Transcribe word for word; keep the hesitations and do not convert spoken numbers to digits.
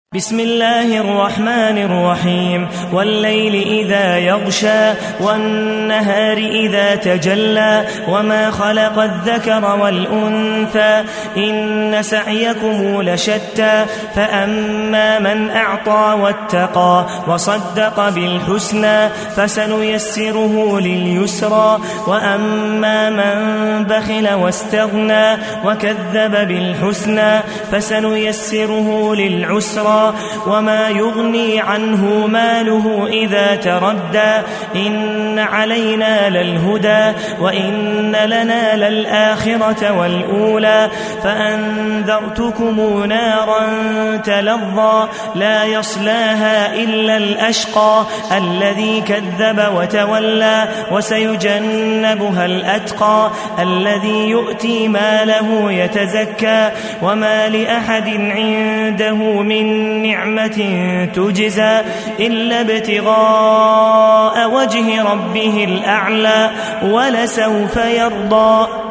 بسم الله الرحمن الرحيم والليل إذا يغشى والنهار إذا تجلى وما خلق الذكر والأنثى إن سعيكم لشتى فأما من أعطى واتقى وصدق بالحسنى فسنيسره لليسرى وأما من بخل واستغنى وكذب بالحسنى فسنيسره للعسرى وما يغني عنه ماله إذا تردى إن علينا للهدى وإن لنا للآخرة والأولى فأنذرتكم نارا تلظى لا يصلاها إلا الأشقى الذي كذب وتولى وسيجنبها الأتقى الذي يؤتي ماله يتزكى وما لأحد عنده من نعمة تجزى إلا ابتغاء وجه ربه الأعلى ولسوف يرضى.